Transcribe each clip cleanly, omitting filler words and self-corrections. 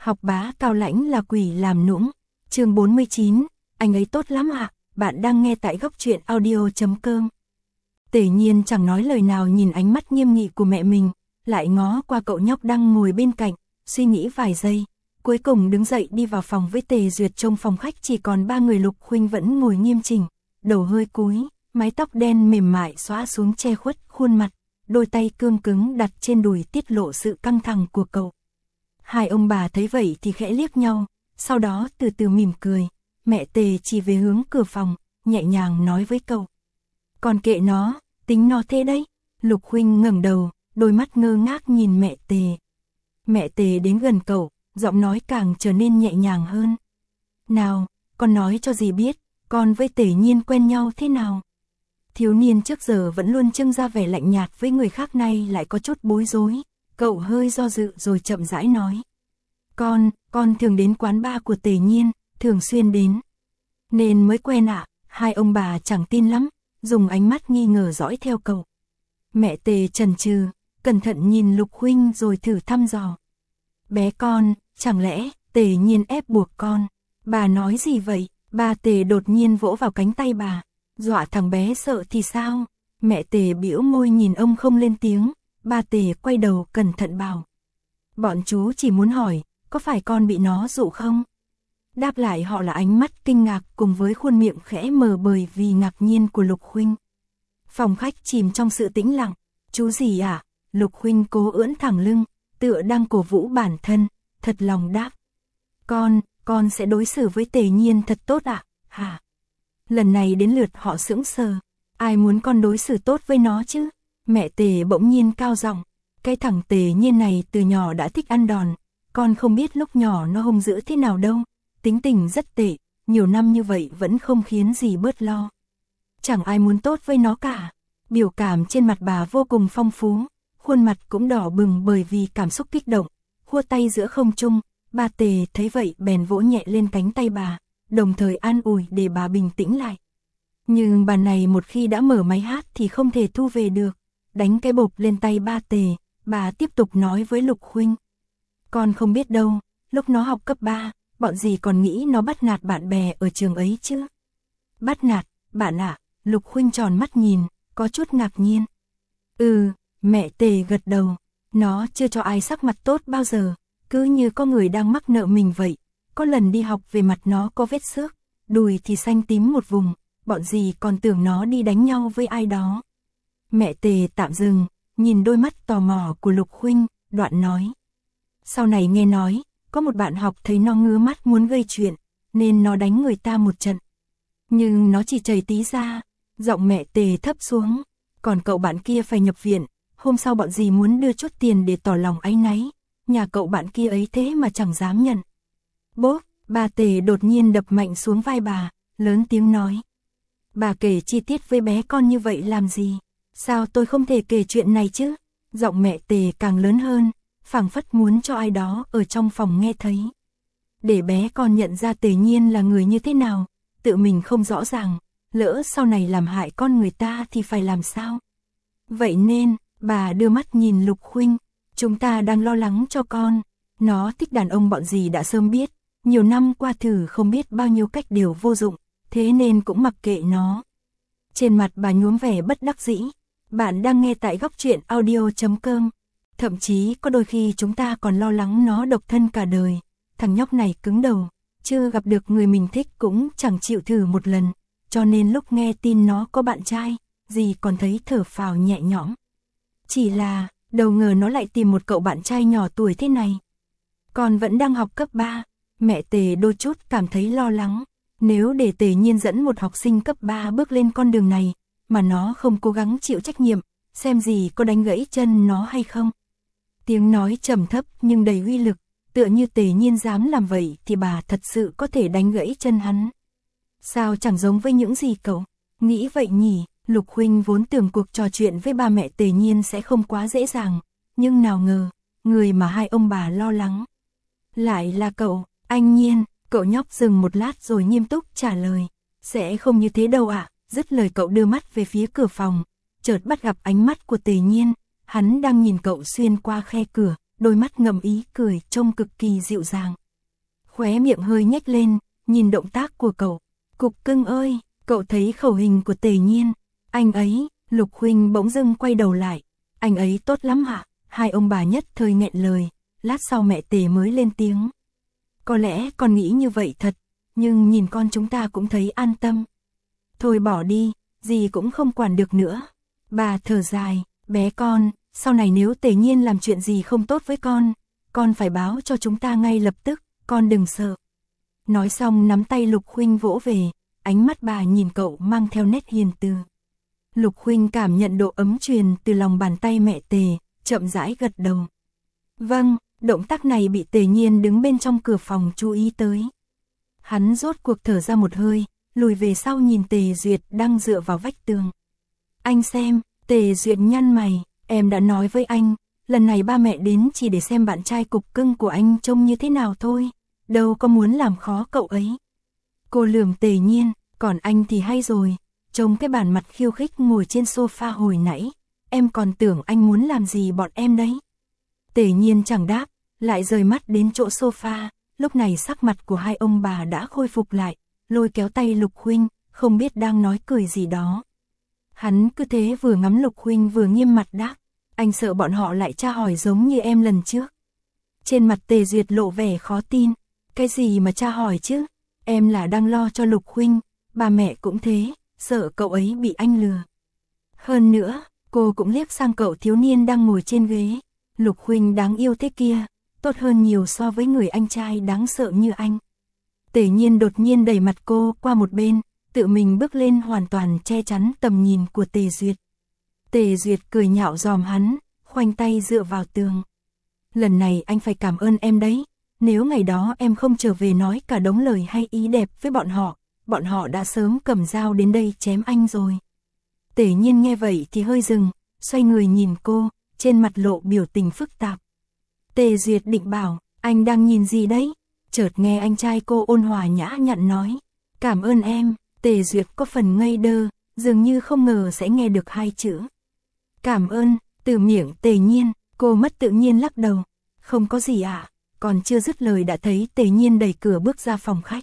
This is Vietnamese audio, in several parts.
Học bá cao lãnh là quỷ làm nũng. Chương 49, anh ấy tốt lắm ạ. Bạn đang nghe tại góc truyện audio.com. Tề Nhiên chẳng nói lời nào, nhìn ánh mắt nghiêm nghị của mẹ mình, lại ngó qua cậu nhóc đang ngồi bên cạnh, suy nghĩ vài giây, cuối cùng đứng dậy đi vào phòng với Tề Duyệt. Trong phòng khách chỉ còn ba người. Lục Huynh vẫn ngồi nghiêm chỉnh, đầu hơi cúi, mái tóc đen mềm mại xõa xuống che khuất khuôn mặt, đôi tay cương cứng đặt trên đùi tiết lộ sự căng thẳng của cậu. Hai ông bà thấy vậy thì khẽ liếc nhau, sau đó từ từ mỉm cười. Mẹ Tề chỉ về hướng cửa phòng, nhẹ nhàng nói với cậu: "Còn kệ nó, tính nó thế đấy." Lục Huynh ngẩng đầu, đôi mắt ngơ ngác nhìn mẹ Tề. Mẹ Tề đến gần cậu, giọng nói càng trở nên nhẹ nhàng hơn. "Nào, con nói cho dì biết, con với Tề Nhiên quen nhau thế nào?" Thiếu niên trước giờ vẫn luôn trưng ra vẻ lạnh nhạt với người khác, nay lại có chút bối rối. Cậu hơi do dự rồi chậm rãi nói: Con thường đến quán bar của Tề Nhiên, thường xuyên đến. Nên mới quen ạ." Hai ông bà chẳng tin lắm, dùng ánh mắt nghi ngờ dõi theo cậu. Mẹ Tề chần chừ, cẩn thận nhìn Lục Huynh rồi thử thăm dò: "Bé con, chẳng lẽ Tề Nhiên ép buộc con?" "Bà nói gì vậy?" Ba Tề đột nhiên vỗ vào cánh tay bà, dọa thằng bé sợ thì sao. Mẹ Tề bĩu môi nhìn ông không lên tiếng. Ba Tề quay đầu cẩn thận bảo: "Bọn chú chỉ muốn hỏi, có phải con bị nó dụ không?" Đáp lại họ là ánh mắt kinh ngạc cùng với khuôn miệng khẽ mờ bởi vì ngạc nhiên của Lục Huynh. Phòng khách chìm trong sự tĩnh lặng. "Chú gì ạ?" Lục Huynh cố ưỡn thẳng lưng, tựa đang cổ vũ bản thân, thật lòng đáp: Con sẽ đối xử với Tề Nhiên thật tốt ạ." "Hả?" Lần này đến lượt họ sững sờ. Ai muốn con đối xử tốt với nó chứ? Mẹ Tề bỗng nhiên cao giọng: "Cái thằng Tề Nhiên này từ nhỏ đã thích ăn đòn, con không biết lúc nhỏ nó hung dữ thế nào đâu, tính tình rất tệ, nhiều năm như vậy vẫn không khiến gì bớt lo. Chẳng ai muốn tốt với nó cả." Biểu cảm trên mặt bà vô cùng phong phú, khuôn mặt cũng đỏ bừng bởi vì cảm xúc kích động, khua tay giữa không trung. Ba Tề thấy vậy bèn vỗ nhẹ lên cánh tay bà, đồng thời an ủi để bà bình tĩnh lại. Nhưng bà này một khi đã mở máy hát thì không thể thu về được. Đánh cái bộp lên tay ba Tề, bà tiếp tục nói với Lục Huynh: "Con không biết đâu, lúc nó học cấp 3, bọn dì còn nghĩ nó bắt nạt bạn bè ở trường ấy chứ." "Bắt nạt, bạn ạ?" Lục Huynh tròn mắt nhìn, có chút ngạc nhiên. "Ừ." Mẹ Tề gật đầu. "Nó chưa cho ai sắc mặt tốt bao giờ, cứ như có người đang mắc nợ mình vậy. Có lần đi học về mặt nó có vết xước, đùi thì xanh tím một vùng, bọn dì còn tưởng nó đi đánh nhau với ai đó." Mẹ Tề tạm dừng, nhìn đôi mắt tò mò của Lục Huynh, đoạn nói: "Sau này nghe nói, có một bạn học thấy nó ngứa mắt muốn gây chuyện, nên nó đánh người ta một trận. Nhưng nó chỉ chảy tí ra." Giọng mẹ Tề thấp xuống. "Còn cậu bạn kia phải nhập viện, hôm sau bọn dì muốn đưa chút tiền để tỏ lòng áy náy, nhà cậu bạn kia ấy thế mà chẳng dám nhận." Bốp, ba Tề đột nhiên đập mạnh xuống vai bà, lớn tiếng nói: "Bà kể chi tiết với bé con như vậy làm gì? Sao tôi không thể kể chuyện này chứ?" Giọng mẹ Tề càng lớn hơn, phảng phất muốn cho ai đó ở trong phòng nghe thấy. "Để bé con nhận ra Tề Nhiên là người như thế nào, tự mình không rõ ràng, lỡ sau này làm hại con người ta thì phải làm sao? Vậy nên," bà đưa mắt nhìn Lục Huynh, "chúng ta đang lo lắng cho con. Nó thích đàn ông bọn dì đã sớm biết, nhiều năm qua thử không biết bao nhiêu cách đều vô dụng, thế nên cũng mặc kệ nó." Trên mặt bà nhuốm vẻ bất đắc dĩ. Bạn đang nghe tại góc truyện audio.com. Thậm chí có đôi khi chúng ta còn lo lắng nó độc thân cả đời. Thằng nhóc này cứng đầu, chưa gặp được người mình thích cũng chẳng chịu thử một lần, cho nên lúc nghe tin nó có bạn trai, dì còn thấy thở phào nhẹ nhõm. Chỉ là, đâu ngờ nó lại tìm một cậu bạn trai nhỏ tuổi thế này. Còn vẫn đang học cấp 3, mẹ Tề đôi chút cảm thấy lo lắng. Nếu để Tề Nhiên dẫn một học sinh cấp 3 bước lên con đường này, mà nó không cố gắng chịu trách nhiệm, xem gì có đánh gãy chân nó hay không. Tiếng nói trầm thấp nhưng đầy uy lực, tựa như Tề Nhiên dám làm vậy thì bà thật sự có thể đánh gãy chân hắn. Sao chẳng giống với những gì cậu nghĩ vậy nhỉ? Lục Huynh vốn tưởng cuộc trò chuyện với ba mẹ Tề Nhiên sẽ không quá dễ dàng, nhưng nào ngờ, người mà hai ông bà lo lắng lại là cậu. "Anh Nhiên." Cậu nhóc dừng một lát rồi nghiêm túc trả lời: "Sẽ không như thế đâu ạ." Dứt lời cậu đưa mắt về phía cửa phòng, chợt bắt gặp ánh mắt của Tề Nhiên, hắn đang nhìn cậu xuyên qua khe cửa, đôi mắt ngậm ý cười trông cực kỳ dịu dàng. Khóe miệng hơi nhếch lên, nhìn động tác của cậu. Cục cưng ơi, cậu thấy khẩu hình của Tề Nhiên, anh ấy, Lục huynh bỗng dưng quay đầu lại, anh ấy tốt lắm hả? Hai ông bà nhất thời nghẹn lời, lát sau mẹ Tề mới lên tiếng. Có lẽ con nghĩ như vậy thật, nhưng nhìn con chúng ta cũng thấy an tâm. Thôi bỏ đi, gì cũng không quản được nữa. Bà thở dài, bé con, sau này nếu Tề Nhiên làm chuyện gì không tốt với con phải báo cho chúng ta ngay lập tức, con đừng sợ. Nói xong nắm tay Lục huynh vỗ về, ánh mắt bà nhìn cậu mang theo nét hiền từ. Lục huynh cảm nhận độ ấm truyền từ lòng bàn tay mẹ Tề, chậm rãi gật đầu. Vâng, động tác này bị Tề Nhiên đứng bên trong cửa phòng chú ý tới. Hắn rốt cuộc thở ra một hơi, lùi về sau nhìn Tề Duyệt đang dựa vào vách tường. Anh xem, Tề Duyệt nhăn mày, em đã nói với anh, lần này ba mẹ đến chỉ để xem bạn trai cục cưng của anh trông như thế nào thôi, đâu có muốn làm khó cậu ấy. Cô lườm Tề Nhiên, còn anh thì hay rồi, trông cái bản mặt khiêu khích ngồi trên sofa hồi nãy, em còn tưởng anh muốn làm gì bọn em đấy. Tề Nhiên chẳng đáp, lại rời mắt đến chỗ sofa, lúc này sắc mặt của hai ông bà đã khôi phục lại, lôi kéo tay Lục huynh, không biết đang nói cười gì đó. Hắn cứ thế vừa ngắm Lục huynh vừa nghiêm mặt đáp, anh sợ bọn họ lại tra hỏi giống như em lần trước. Trên mặt Tề Duyệt lộ vẻ khó tin, cái gì mà tra hỏi chứ, em là đang lo cho Lục huynh, bà mẹ cũng thế, sợ cậu ấy bị anh lừa. Hơn nữa, cô cũng liếc sang cậu thiếu niên đang ngồi trên ghế, Lục huynh đáng yêu thế kia, tốt hơn nhiều so với người anh trai đáng sợ như anh. Tề Nhiên đột nhiên đẩy mặt cô qua một bên, tự mình bước lên hoàn toàn che chắn tầm nhìn của Tề Duyệt. Tề Duyệt cười nhạo giòm hắn, khoanh tay dựa vào tường. Lần này anh phải cảm ơn em đấy, nếu ngày đó em không trở về nói cả đống lời hay ý đẹp với bọn họ đã sớm cầm dao đến đây chém anh rồi. Tề Nhiên nghe vậy thì hơi dừng, xoay người nhìn cô, trên mặt lộ biểu tình phức tạp. Tề Duyệt định bảo, anh đang nhìn gì đấy? Chợt nghe anh trai cô ôn hòa nhã nhặn nói, cảm ơn em. Tề Duyệt có phần ngây đơ, dường như không ngờ sẽ nghe được hai chữ cảm ơn từ miệng Tề Nhiên. Cô mất tự nhiên lắc đầu, không có gì ạ. Còn chưa dứt lời đã thấy Tề Nhiên đẩy cửa bước ra phòng khách.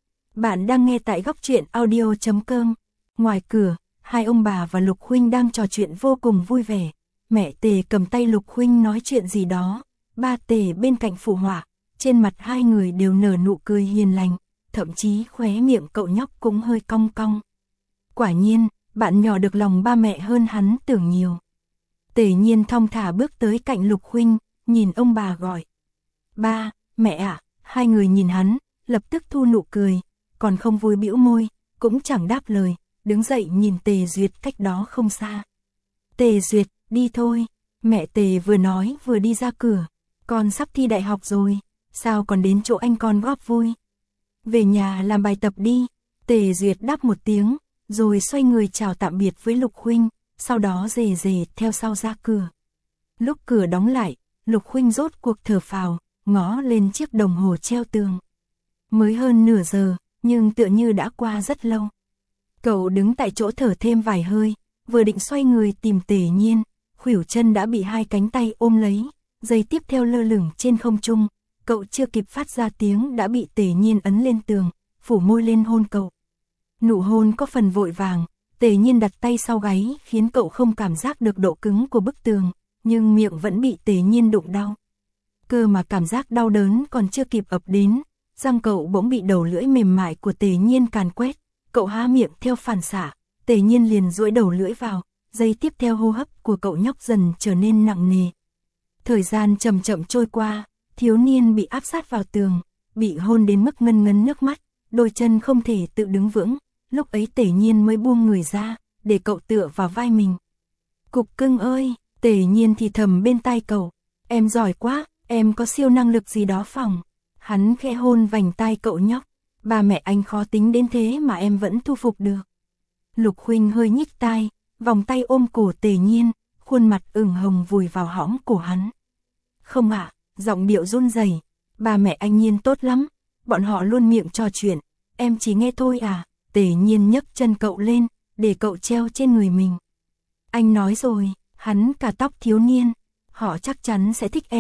Bạn đang nghe tại góc truyện audio.com. Ngoài cửa, hai ông bà và Lục huynh đang trò chuyện vô cùng vui vẻ. Mẹ Tề cầm tay Lục huynh nói chuyện gì đó, ba Tề bên cạnh phụ họa, trên mặt hai người đều nở nụ cười hiền lành, thậm chí khóe miệng cậu nhóc cũng hơi cong cong. Quả nhiên, bạn nhỏ được lòng ba mẹ hơn hắn tưởng nhiều. Tề Nhiên thong thả bước tới cạnh Lục huynh, nhìn ông bà gọi. Ba, mẹ ạ, hai người nhìn hắn, lập tức thu nụ cười, còn không vui bĩu môi, cũng chẳng đáp lời, đứng dậy nhìn Tề Duyệt cách đó không xa. Tề Duyệt, đi thôi. Mẹ Tề vừa nói vừa đi ra cửa. Con sắp thi đại học rồi, sao còn đến chỗ anh con góp vui? Về nhà làm bài tập đi. Tề Duyệt đáp một tiếng, rồi xoay người chào tạm biệt với Lục huynh, sau đó rề rề theo sau ra cửa. Lúc cửa đóng lại, Lục huynh rốt cuộc thở phào, ngó lên chiếc đồng hồ treo tường. Mới hơn nửa giờ, nhưng tựa như đã qua rất lâu. Cậu đứng tại chỗ thở thêm vài hơi, vừa định xoay người tìm Tề Nhiên, khuỷu chân đã bị hai cánh tay ôm lấy, giây tiếp theo lơ lửng trên không trung, cậu chưa kịp phát ra tiếng đã bị Tề Nhiên ấn lên tường, phủ môi lên hôn cậu. Nụ hôn có phần vội vàng, Tề Nhiên đặt tay sau gáy khiến cậu không cảm giác được độ cứng của bức tường, nhưng miệng vẫn bị Tề Nhiên đụng đau. Cơ mà cảm giác đau đớn còn chưa kịp ập đến, răng cậu bỗng bị đầu lưỡi mềm mại của Tề Nhiên càn quét, cậu há miệng theo phản xạ, Tề Nhiên liền duỗi đầu lưỡi vào, giây tiếp theo hô hấp của cậu nhóc dần trở nên nặng nề. Thời gian chậm chậm trôi qua, thiếu niên bị áp sát vào tường, bị hôn đến mức ngân ngấn nước mắt, đôi chân không thể tự đứng vững, lúc ấy Tề Nhiên mới buông người ra, để cậu tựa vào vai mình. Cục cưng ơi, Tề Nhiên thì thầm bên tai cậu, em giỏi quá, em có siêu năng lực gì đó phòng. Hắn khẽ hôn vành tai cậu nhóc, ba mẹ anh khó tính đến thế mà em vẫn thu phục được. Lục huynh hơi nhích tai, vòng tay ôm cổ Tề Nhiên, khuôn mặt ửng hồng vùi vào hõm cổ hắn. Không ạ, giọng điệu run rẩy, ba mẹ anh Nhiên tốt lắm, bọn họ luôn miệng trò chuyện, em chỉ nghe thôi à. Tề Nhiên nhấc chân cậu lên, để cậu treo trên người mình. Anh nói rồi, hắn cả tóc thiếu niên, họ chắc chắn sẽ thích em,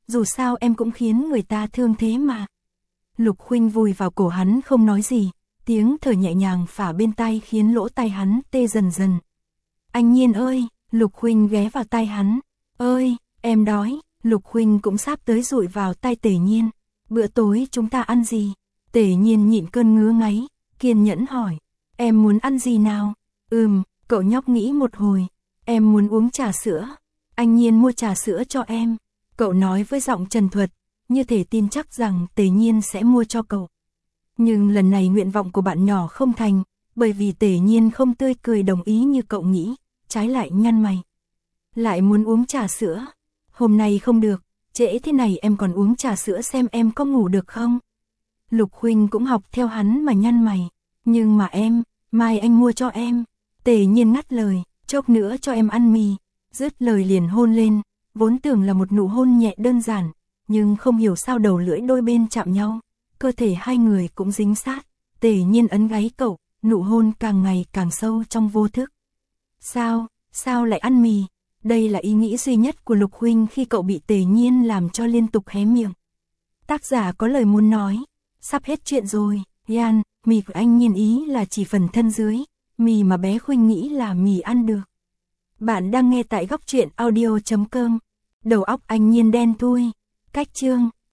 dù sao em cũng khiến người ta thương thế mà. Lục Khuynh vùi vào cổ hắn không nói gì, tiếng thở nhẹ nhàng phả bên tai khiến lỗ tai hắn tê dần dần. Anh Nhiên ơi, Lục Khuynh ghé vào tai hắn. Ơi, em đói. Lục Khuynh cũng sắp tới dụi vào tai Tề Nhiên. Bữa tối chúng ta ăn gì? Tề Nhiên nhịn cơn ngứa ngáy, kiên nhẫn hỏi. Em muốn ăn gì nào? Cậu nhóc nghĩ một hồi. Em muốn uống trà sữa. Anh Nhiên mua trà sữa cho em. Cậu nói với giọng trần thuật, như thể tin chắc rằng Tề Nhiên sẽ mua cho cậu. Nhưng lần này nguyện vọng của bạn nhỏ không thành, bởi vì Tề Nhiên không tươi cười đồng ý như cậu nghĩ, trái lại nhăn mày. Lại muốn uống trà sữa? Hôm nay không được, trễ thế này em còn uống trà sữa xem em có ngủ được không? Lục Khuynh cũng học theo hắn mà nhăn mày. Nhưng mà em, mai anh mua cho em. Tề Nhiên ngắt lời, chốc nữa cho em ăn mì. Dứt lời liền hôn lên, vốn tưởng là một nụ hôn nhẹ đơn giản, nhưng không hiểu sao đầu lưỡi đôi bên chạm nhau, cơ thể hai người cũng dính sát. Tề Nhiên ấn gáy cậu, nụ hôn càng ngày càng sâu trong vô thức. Sao lại ăn mì? Đây là ý nghĩ duy nhất của Lục Khuynh khi cậu bị Tề Nhiên làm cho liên tục hé miệng. Tác giả có lời muốn nói, sắp hết chuyện rồi, Yan, mì của anh Nhiên ý là chỉ phần thân dưới, mì mà bé Khuynh nghĩ là mì ăn được. Bạn đang nghe tại góc truyện audio.com. Đầu óc anh Nhiên đen thui. Cách chương